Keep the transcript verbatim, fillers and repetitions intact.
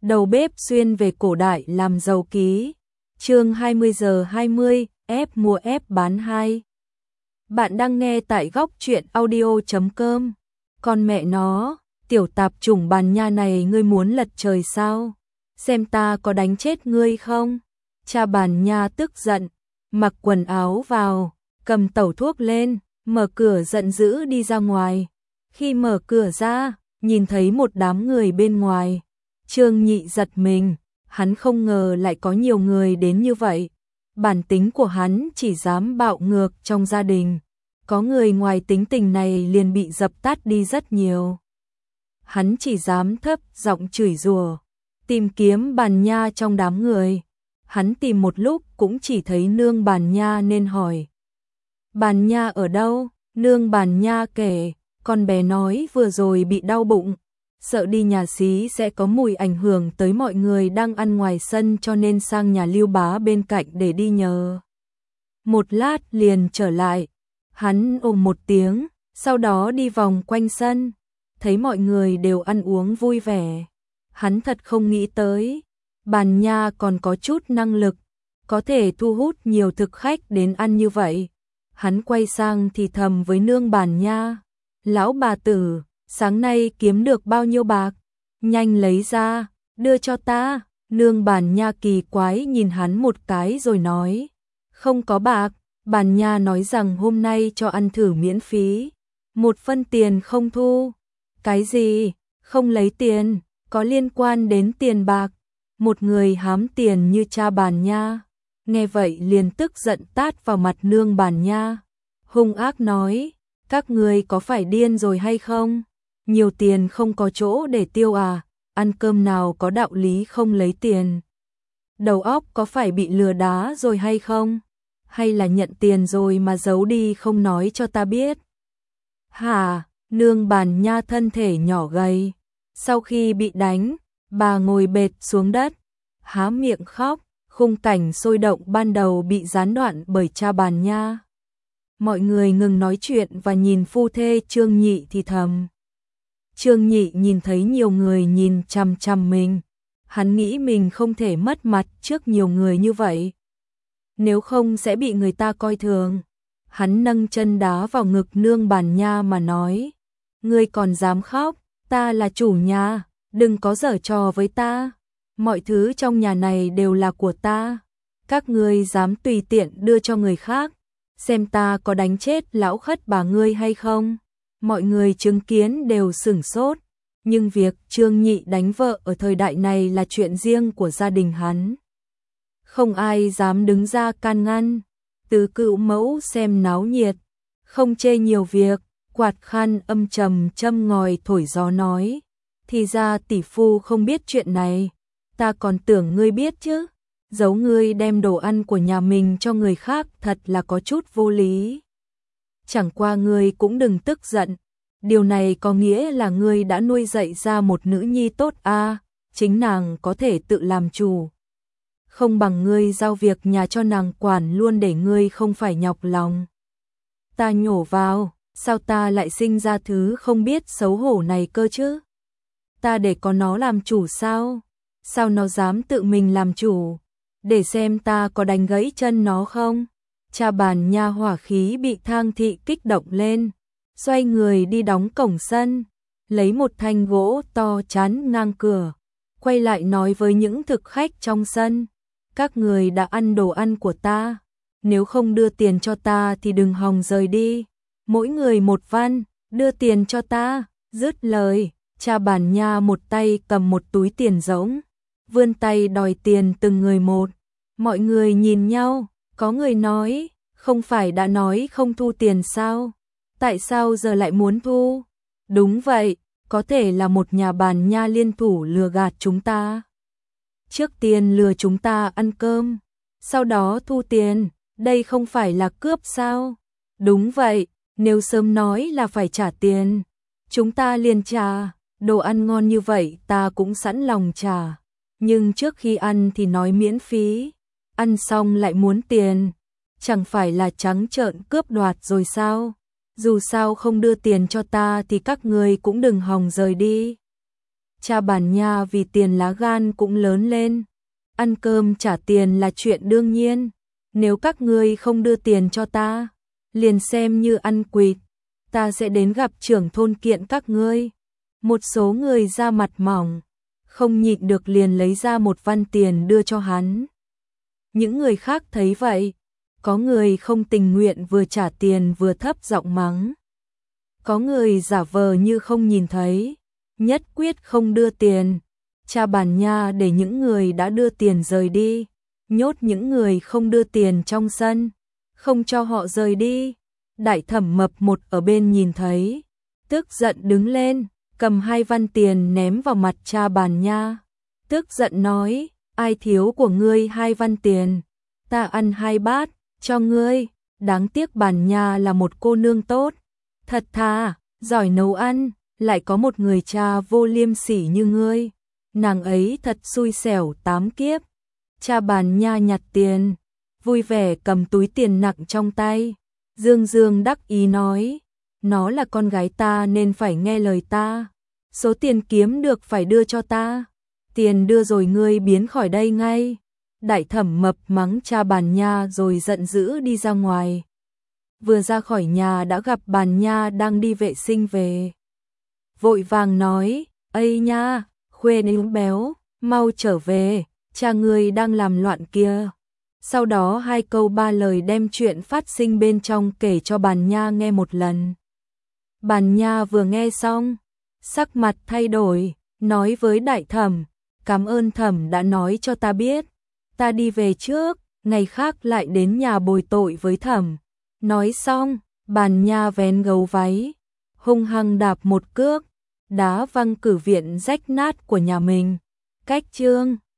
Đầu bếp xuyên về cổ đại làm giàu ký. Chương hai mươi giờ hai mươi, ép mua ép bán hai. Bạn đang nghe tại góc truyện audio chấm com. Con mẹ nó, tiểu tạp chủng bàn nha này ngươi muốn lật trời sao? Xem ta có đánh chết ngươi không? Cha bàn nha tức giận, mặc quần áo vào, cầm tẩu thuốc lên, mở cửa giận dữ đi ra ngoài. Khi mở cửa ra, nhìn thấy một đám người bên ngoài. Trương Nhị giật mình, hắn không ngờ lại có nhiều người đến như vậy. Bản tính của hắn chỉ dám bạo ngược trong gia đình. Có người ngoài tính tình này liền bị dập tắt đi rất nhiều. Hắn chỉ dám thấp giọng chửi rủa, tìm kiếm bàn nha trong đám người. Hắn tìm một lúc cũng chỉ thấy nương bàn nha nên hỏi. Bàn nha ở đâu? Nương bàn nha kể, con bé nói vừa rồi bị đau bụng. Sợ đi nhà xí sẽ có mùi ảnh hưởng tới mọi người đang ăn ngoài sân cho nên sang nhà Lưu Bá bên cạnh để đi nhờ. Một lát liền trở lại, hắn ồm một tiếng, sau đó đi vòng quanh sân, thấy mọi người đều ăn uống vui vẻ. Hắn thật không nghĩ tới, bàn nha còn có chút năng lực, có thể thu hút nhiều thực khách đến ăn như vậy. Hắn quay sang thì thầm với nương bàn nha, lão bà tử, sáng nay kiếm được bao nhiêu bạc? Nhanh lấy ra, đưa cho ta. Nương bàn nha kỳ quái nhìn hắn một cái rồi nói, không có bạc. Bàn nha nói rằng hôm nay cho ăn thử miễn phí, một phân tiền không thu. Cái gì? Không lấy tiền, có liên quan đến tiền bạc. Một người hám tiền như cha bàn nha, nghe vậy liền tức giận tát vào mặt nương bàn nha, hung ác nói, các người có phải điên rồi hay không? Nhiều tiền không có chỗ để tiêu à? Ăn cơm nào có đạo lý không lấy tiền? Đầu óc có phải bị lừa đá rồi hay không? Hay là nhận tiền rồi mà giấu đi không nói cho ta biết? Hả? Nương bàn nha thân thể nhỏ gầy, sau khi bị đánh, bà ngồi bệt xuống đất, há miệng khóc. Khung cảnh sôi động ban đầu bị gián đoạn bởi cha bàn nha. Mọi người ngừng nói chuyện và nhìn phu thê Trương Nhị thì thầm. Trương Nhị nhìn thấy nhiều người nhìn chằm chằm mình, hắn nghĩ mình không thể mất mặt trước nhiều người như vậy, nếu không sẽ bị người ta coi thường. Hắn nâng chân đá vào ngực nương bàn nha mà nói, ngươi còn dám khóc, ta là chủ nhà, đừng có giở trò với ta. Mọi thứ trong nhà này đều là của ta, các ngươi dám tùy tiện đưa cho người khác, xem ta có đánh chết lão khất bà ngươi hay không. Mọi người chứng kiến đều sửng sốt, nhưng việc Trương Nhị đánh vợ ở thời đại này là chuyện riêng của gia đình hắn. Không ai dám đứng ra can ngăn, Tứ Cữu Mẫu xem náo nhiệt, không chê nhiều việc, quạt khăn âm trầm châm ngòi thổi gió nói, thì ra tỷ phu không biết chuyện này, ta còn tưởng ngươi biết chứ, giấu ngươi đem đồ ăn của nhà mình cho người khác thật là có chút vô lý. Chẳng qua ngươi cũng đừng tức giận, điều này có nghĩa là ngươi đã nuôi dạy ra một nữ nhi tốt a, à, chính nàng có thể tự làm chủ. Không bằng ngươi giao việc nhà cho nàng quản luôn để ngươi không phải nhọc lòng. Ta nhổ vào, sao ta lại sinh ra thứ không biết xấu hổ này cơ chứ? Ta để có nó làm chủ sao? Sao nó dám tự mình làm chủ? Để xem ta có đánh gãy chân nó không? Cha bàn nha hỏa khí bị Thang thị kích động lên, xoay người đi đóng cổng sân, lấy một thanh gỗ to chắn ngang cửa, quay lại nói với những thực khách trong sân, các người đã ăn đồ ăn của ta, nếu không đưa tiền cho ta thì đừng hòng rời đi, mỗi người một văn, đưa tiền cho ta. Dứt lời, cha bàn nha một tay cầm một túi tiền rỗng, vươn tay đòi tiền từng người một. Mọi người nhìn nhau, có người nói, không phải đã nói không thu tiền sao? Tại sao giờ lại muốn thu? Đúng vậy, có thể là một nhà bàn nha liên thủ lừa gạt chúng ta. Trước tiên lừa chúng ta ăn cơm, sau đó thu tiền, đây không phải là cướp sao? Đúng vậy, nếu sớm nói là phải trả tiền, chúng ta liền trả, đồ ăn ngon như vậy ta cũng sẵn lòng trả, nhưng trước khi ăn thì nói miễn phí, ăn xong lại muốn tiền, chẳng phải là trắng trợn cướp đoạt rồi sao? Dù sao không đưa tiền cho ta thì các người cũng đừng hòng rời đi. Cha Bàn Nha vì tiền lá gan cũng lớn lên. Ăn cơm trả tiền là chuyện đương nhiên. Nếu các ngươi không đưa tiền cho ta, liền xem như ăn quỵt. Ta sẽ đến gặp trưởng thôn kiện các ngươi. Một số người da mặt mỏng, không nhịn được liền lấy ra một văn tiền đưa cho hắn. Những người khác thấy vậy, có người không tình nguyện vừa trả tiền vừa thấp giọng mắng. Có người giả vờ như không nhìn thấy, nhất quyết không đưa tiền. Cha Bàn Nha để những người đã đưa tiền rời đi, nhốt những người không đưa tiền trong sân, không cho họ rời đi. Đại Thẩm Mập một ở bên nhìn thấy, tức giận đứng lên, cầm hai văn tiền ném vào mặt cha Bàn Nha. Tức giận nói, ai thiếu của ngươi hai văn tiền, ta ăn hai bát, cho ngươi. Đáng tiếc Bàn Nha là một cô nương tốt, thật thà, giỏi nấu ăn, lại có một người cha vô liêm sỉ như ngươi. Nàng ấy thật xui xẻo tám kiếp. Cha Bàn Nha nhặt tiền, vui vẻ cầm túi tiền nặng trong tay. Dương Dương đắc ý nói, nó là con gái ta nên phải nghe lời ta. Số tiền kiếm được phải đưa cho ta. Tiền đưa rồi ngươi biến khỏi đây ngay. Đại Thẩm Mập mắng cha Bàn Nha rồi giận dữ đi ra ngoài. Vừa ra khỏi nhà đã gặp Bàn Nha đang đi vệ sinh về. Vội vàng nói, ây nha, khuê nướng béo, mau trở về, cha ngươi đang làm loạn kia. Sau đó hai câu ba lời đem chuyện phát sinh bên trong kể cho Bàn Nha nghe một lần. Bàn Nha vừa nghe xong, sắc mặt thay đổi, nói với Đại Thẩm, cảm ơn Thẩm đã nói cho ta biết, ta đi về trước, ngày khác lại đến nhà bồi tội với Thẩm. Nói xong, Bàn Nha vén gấu váy, hung hăng đạp một cước, đá văng cử viện rách nát của nhà mình. Cách chương